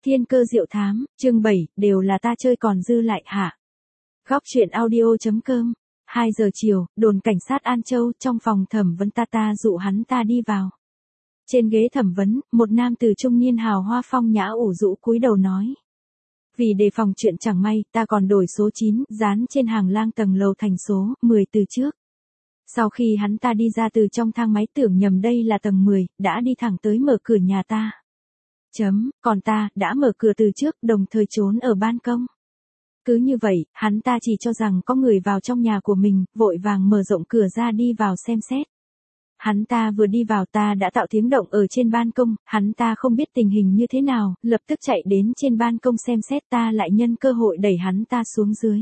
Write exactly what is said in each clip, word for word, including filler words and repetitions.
Thiên cơ diệu thám, chương bảy, đều là ta chơi còn dư lại hả? Góc truyện audio.com. hai giờ chiều, đồn cảnh sát An Châu, trong phòng thẩm vấn ta ta dụ hắn ta đi vào. Trên ghế thẩm vấn, một nam tử trung niên hào hoa phong nhã ủ rũ cúi đầu nói. Vì đề phòng chuyện chẳng may, ta còn đổi số chín, dán trên hàng lang tầng lầu thành số mười từ trước. Sau khi hắn ta đi ra từ trong thang máy tưởng nhầm đây là tầng mười, đã đi thẳng tới mở cửa nhà ta. Chấm, còn ta, đã mở cửa từ trước, đồng thời trốn ở ban công. Cứ như vậy, hắn ta chỉ cho rằng có người vào trong nhà của mình, vội vàng mở rộng cửa ra đi vào xem xét. Hắn ta vừa đi vào ta đã tạo tiếng động ở trên ban công, hắn ta không biết tình hình như thế nào, lập tức chạy đến trên ban công xem xét, ta lại nhân cơ hội đẩy hắn ta xuống dưới.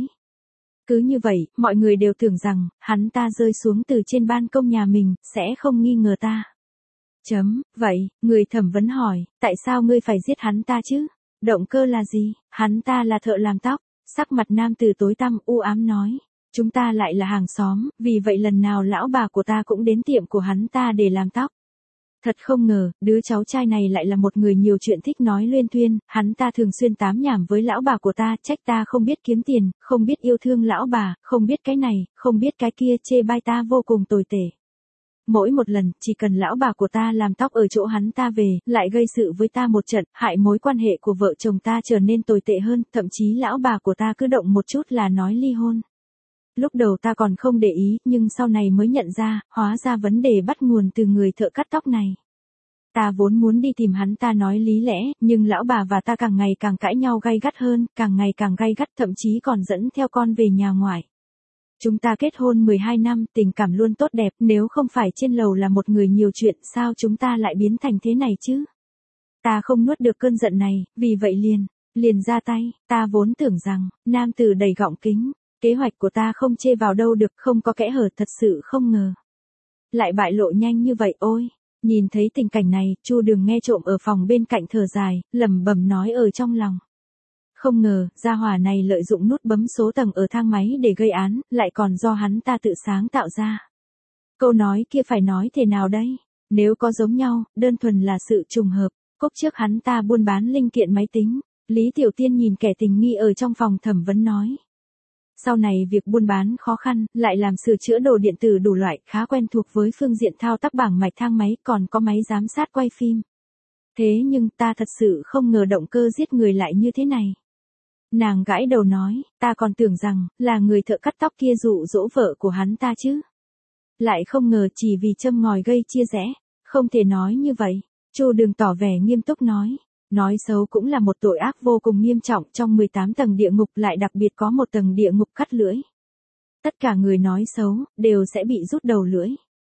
Cứ như vậy, mọi người đều tưởng rằng, hắn ta rơi xuống từ trên ban công nhà mình, sẽ không nghi ngờ ta. Chấm, vậy, người thẩm vấn hỏi, tại sao ngươi phải giết hắn ta chứ? Động cơ là gì? Hắn ta là thợ làm tóc. Sắc mặt nam tử tối tăm u ám nói. Chúng ta lại là hàng xóm, vì vậy lần nào lão bà của ta cũng đến tiệm của hắn ta để làm tóc. Thật không ngờ, đứa cháu trai này lại là một người nhiều chuyện thích nói luyên thuyên, hắn ta thường xuyên tám nhảm với lão bà của ta, trách ta không biết kiếm tiền, không biết yêu thương lão bà, không biết cái này, không biết cái kia, chê bai ta vô cùng tồi tệ. Mỗi một lần, chỉ cần lão bà của ta làm tóc ở chỗ hắn ta về, lại gây sự với ta một trận, hại mối quan hệ của vợ chồng ta trở nên tồi tệ hơn, thậm chí lão bà của ta cứ động một chút là nói ly hôn. Lúc đầu ta còn không để ý, nhưng sau này mới nhận ra, hóa ra vấn đề bắt nguồn từ người thợ cắt tóc này. Ta vốn muốn đi tìm hắn ta nói lý lẽ, nhưng lão bà và ta càng ngày càng cãi nhau gay gắt hơn, càng ngày càng gay gắt, thậm chí còn dẫn theo con về nhà ngoại. Chúng ta kết hôn mười hai năm, tình cảm luôn tốt đẹp, nếu không phải trên lầu là một người nhiều chuyện, sao chúng ta lại biến thành thế này chứ? Ta không nuốt được cơn giận này, vì vậy liền, liền ra tay, ta vốn tưởng rằng, nam tử đầy gọng kính, kế hoạch của ta không chê vào đâu được, không có kẽ hở, thật sự không ngờ. Lại bại lộ nhanh như vậy, ôi! Nhìn thấy tình cảnh này, Chu Đường nghe trộm ở phòng bên cạnh thở dài, lẩm bẩm nói ở trong lòng. Không ngờ, gia hỏa này lợi dụng nút bấm số tầng ở thang máy để gây án, lại còn do hắn ta tự sáng tạo ra. Câu nói kia phải nói thế nào đây? Nếu có giống nhau, đơn thuần là sự trùng hợp. Cốc trước hắn ta buôn bán linh kiện máy tính. Lý Tiểu Tiên nhìn kẻ tình nghi ở trong phòng thẩm vấn nói. Sau này việc buôn bán khó khăn, lại làm sửa chữa đồ điện tử đủ loại, khá quen thuộc với phương diện thao tác bảng mạch thang máy, còn có máy giám sát quay phim. Thế nhưng ta thật sự không ngờ động cơ giết người lại như thế này. Nàng gãi đầu nói, ta còn tưởng rằng, là người thợ cắt tóc kia dụ dỗ vợ của hắn ta chứ. Lại không ngờ chỉ vì châm ngòi gây chia rẽ, không thể nói như vậy. Chu Đường tỏ vẻ nghiêm túc nói, nói xấu cũng là một tội ác vô cùng nghiêm trọng, trong mười tám tầng địa ngục lại đặc biệt có một tầng địa ngục cắt lưỡi. Tất cả người nói xấu, đều sẽ bị rút đầu lưỡi.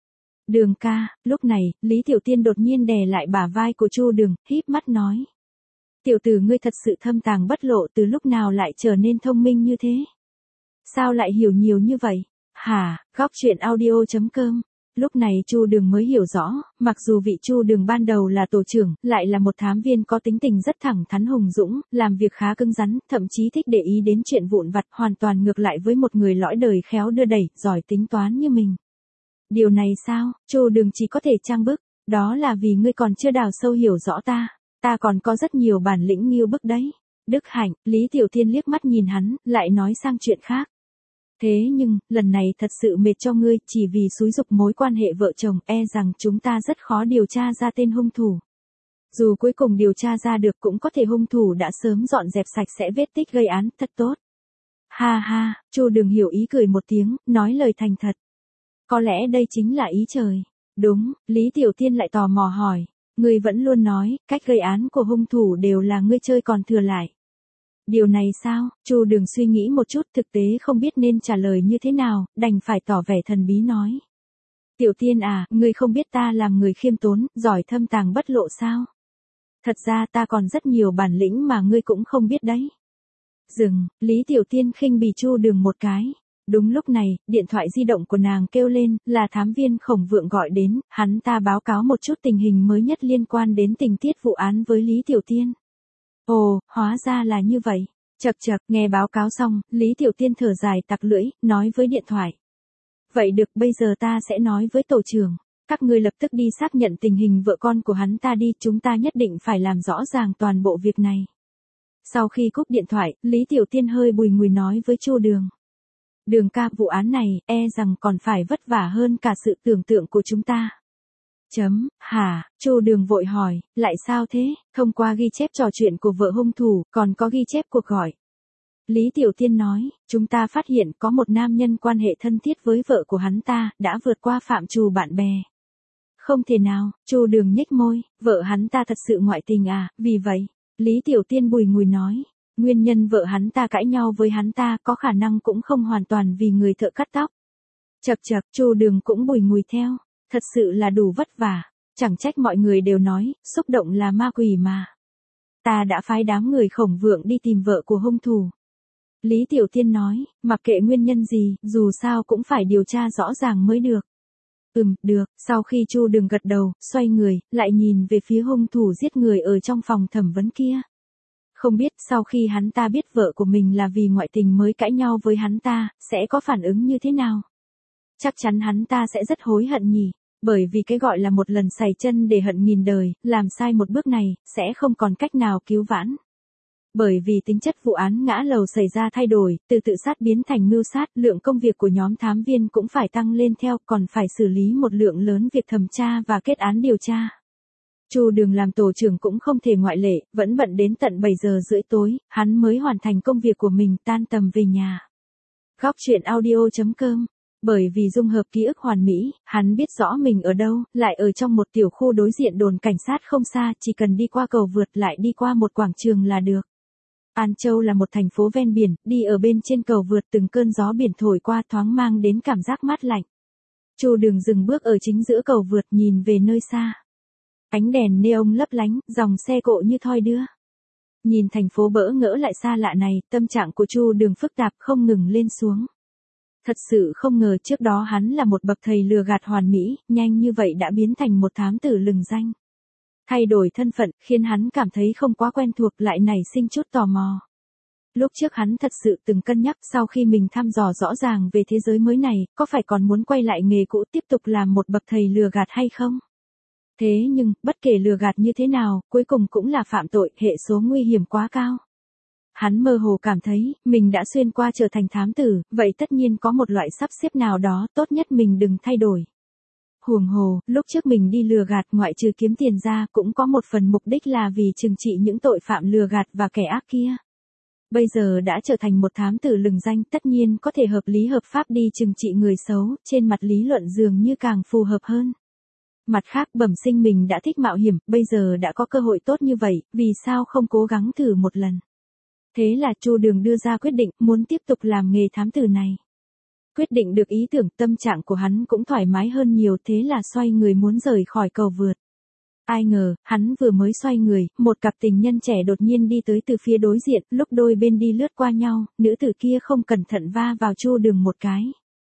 Đường ca, lúc này, Lý Tiểu Tiên đột nhiên đè lại bả vai của Chu Đường, híp mắt nói. Tiểu tử ngươi thật sự thâm tàng bất lộ, từ lúc nào lại trở nên thông minh như thế? Sao lại hiểu nhiều như vậy? Hả, góc truyện audio.com. Lúc này Chu Đường mới hiểu rõ, mặc dù vị Chu Đường ban đầu là tổ trưởng, lại là một thám viên có tính tình rất thẳng thắn hùng dũng, làm việc khá cứng rắn, thậm chí thích để ý đến chuyện vụn vặt, hoàn toàn ngược lại với một người lõi đời khéo đưa đẩy, giỏi tính toán như mình. Điều này sao? Chu Đường chỉ có thể trang bức, đó là vì ngươi còn chưa đào sâu hiểu rõ ta. Ta còn có rất nhiều bản lĩnh nghiêu bức đấy. Đức Hạnh, Lý Tiểu Thiên liếc mắt nhìn hắn, lại nói sang chuyện khác. Thế nhưng, lần này thật sự mệt cho ngươi, chỉ vì xúi giục mối quan hệ vợ chồng, e rằng chúng ta rất khó điều tra ra tên hung thủ. Dù cuối cùng điều tra ra được cũng có thể hung thủ đã sớm dọn dẹp sạch sẽ vết tích gây án, thật tốt. Ha ha, Chu Đường hiểu ý cười một tiếng, nói lời thành thật. Có lẽ đây chính là ý trời. Đúng, Lý Tiểu Thiên lại tò mò hỏi. Ngươi vẫn luôn nói, cách gây án của hung thủ đều là ngươi chơi còn thừa lại. Điều này sao? Chu Đường suy nghĩ một chút, thực tế không biết nên trả lời như thế nào, đành phải tỏ vẻ thần bí nói. Tiểu Tiên à, ngươi không biết ta làm người khiêm tốn, giỏi thâm tàng bất lộ sao? Thật ra ta còn rất nhiều bản lĩnh mà ngươi cũng không biết đấy. Dừng, Lý Tiểu Tiên khinh bỉ Chu Đường một cái. Đúng lúc này, điện thoại di động của nàng kêu lên, là thám viên Khổng Vượng gọi đến, hắn ta báo cáo một chút tình hình mới nhất liên quan đến tình tiết vụ án với Lý Tiểu Tiên. Ồ, hóa ra là như vậy. Chậc chậc, nghe báo cáo xong, Lý Tiểu Tiên thở dài tặc lưỡi, nói với điện thoại. Vậy được, bây giờ ta sẽ nói với tổ trưởng. Các ngươi lập tức đi xác nhận tình hình vợ con của hắn ta đi, chúng ta nhất định phải làm rõ ràng toàn bộ việc này. Sau khi cúp điện thoại, Lý Tiểu Tiên hơi bùi ngùi nói với Chu Đường. Đường ca, vụ án này, e rằng còn phải vất vả hơn cả sự tưởng tượng của chúng ta. Chấm, hả, Chu Đường vội hỏi, lại sao thế, thông qua ghi chép trò chuyện của vợ hung thủ, còn có ghi chép cuộc gọi. Lý Tiểu Tiên nói, chúng ta phát hiện có một nam nhân quan hệ thân thiết với vợ của hắn ta, đã vượt qua phạm trù bạn bè. Không thể nào, Chu Đường nhếch môi, vợ hắn ta thật sự ngoại tình à, vì vậy, Lý Tiểu Tiên bùi ngùi nói, nguyên nhân vợ hắn ta cãi nhau với hắn ta có khả năng cũng không hoàn toàn vì người thợ cắt tóc. Chậc chậc, Chu Đường cũng bùi ngùi theo, thật sự là đủ vất vả, chẳng trách mọi người đều nói, xúc động là ma quỷ mà. Ta đã phái đám người Khổng Vượng đi tìm vợ của hung thủ. Lý Tiểu Tiên nói, mặc kệ nguyên nhân gì, dù sao cũng phải điều tra rõ ràng mới được. Ừm, được, sau khi Chu Đường gật đầu, xoay người, lại nhìn về phía hung thủ giết người ở trong phòng thẩm vấn kia. Không biết sau khi hắn ta biết vợ của mình là vì ngoại tình mới cãi nhau với hắn ta, sẽ có phản ứng như thế nào? Chắc chắn hắn ta sẽ rất hối hận nhỉ, bởi vì cái gọi là một lần sày chân để hận nghìn đời, làm sai một bước này, sẽ không còn cách nào cứu vãn. Bởi vì tính chất vụ án ngã lầu xảy ra thay đổi, từ tự sát biến thành mưu sát, lượng công việc của nhóm thám viên cũng phải tăng lên theo, còn phải xử lý một lượng lớn việc thẩm tra và kết án điều tra. Chu Đường làm tổ trưởng cũng không thể ngoại lệ, vẫn bận đến tận bảy giờ rưỡi tối, hắn mới hoàn thành công việc của mình, tan tầm về nhà. Góc truyện audio chấm com. Bởi vì dung hợp ký ức hoàn mỹ, hắn biết rõ mình ở đâu, lại ở trong một tiểu khu đối diện đồn cảnh sát không xa, chỉ cần đi qua cầu vượt lại đi qua một quảng trường là được. An Châu là một thành phố ven biển, đi ở bên trên cầu vượt từng cơn gió biển thổi qua thoáng mang đến cảm giác mát lạnh. Chu Đường dừng bước ở chính giữa cầu vượt nhìn về nơi xa. Ánh đèn neon lấp lánh, dòng xe cộ như thoi đưa. Nhìn thành phố bỡ ngỡ lại xa lạ này, tâm trạng của Chu Đường phức tạp không ngừng lên xuống. Thật sự không ngờ trước đó hắn là một bậc thầy lừa gạt hoàn mỹ, nhanh như vậy đã biến thành một thám tử lừng danh. Thay đổi thân phận, khiến hắn cảm thấy không quá quen thuộc, lại nảy sinh chút tò mò. Lúc trước hắn thật sự từng cân nhắc sau khi mình thăm dò rõ ràng về thế giới mới này, có phải còn muốn quay lại nghề cũ tiếp tục làm một bậc thầy lừa gạt hay không? Thế nhưng, bất kể lừa gạt như thế nào, cuối cùng cũng là phạm tội, hệ số nguy hiểm quá cao. Hắn mơ hồ cảm thấy, mình đã xuyên qua trở thành thám tử, vậy tất nhiên có một loại sắp xếp nào đó, tốt nhất mình đừng thay đổi. Huống hồ, lúc trước mình đi lừa gạt ngoại trừ kiếm tiền ra, cũng có một phần mục đích là vì trừng trị những tội phạm lừa gạt và kẻ ác kia. Bây giờ đã trở thành một thám tử lừng danh, tất nhiên có thể hợp lý hợp pháp đi trừng trị người xấu, trên mặt lý luận dường như càng phù hợp hơn. Mặt khác, bẩm sinh mình đã thích mạo hiểm, bây giờ đã có cơ hội tốt như vậy, vì sao không cố gắng thử một lần. Thế là Chu Đường đưa ra quyết định, muốn tiếp tục làm nghề thám tử này. Quyết định được ý tưởng, tâm trạng của hắn cũng thoải mái hơn nhiều, thế là xoay người muốn rời khỏi cầu vượt. Ai ngờ, hắn vừa mới xoay người, một cặp tình nhân trẻ đột nhiên đi tới từ phía đối diện, lúc đôi bên đi lướt qua nhau, nữ tử kia không cẩn thận va vào Chu Đường một cái.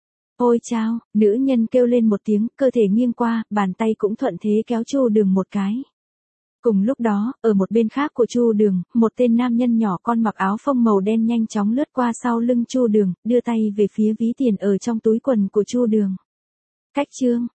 Ôi chao, nữ nhân kêu lên một tiếng, cơ thể nghiêng qua, bàn tay cũng thuận thế kéo Chu Đường một cái. Cùng lúc đó, ở một bên khác của Chu Đường, một tên nam nhân nhỏ con mặc áo phông màu đen nhanh chóng lướt qua sau lưng Chu Đường, đưa tay về phía ví tiền ở trong túi quần của Chu Đường. Cách chương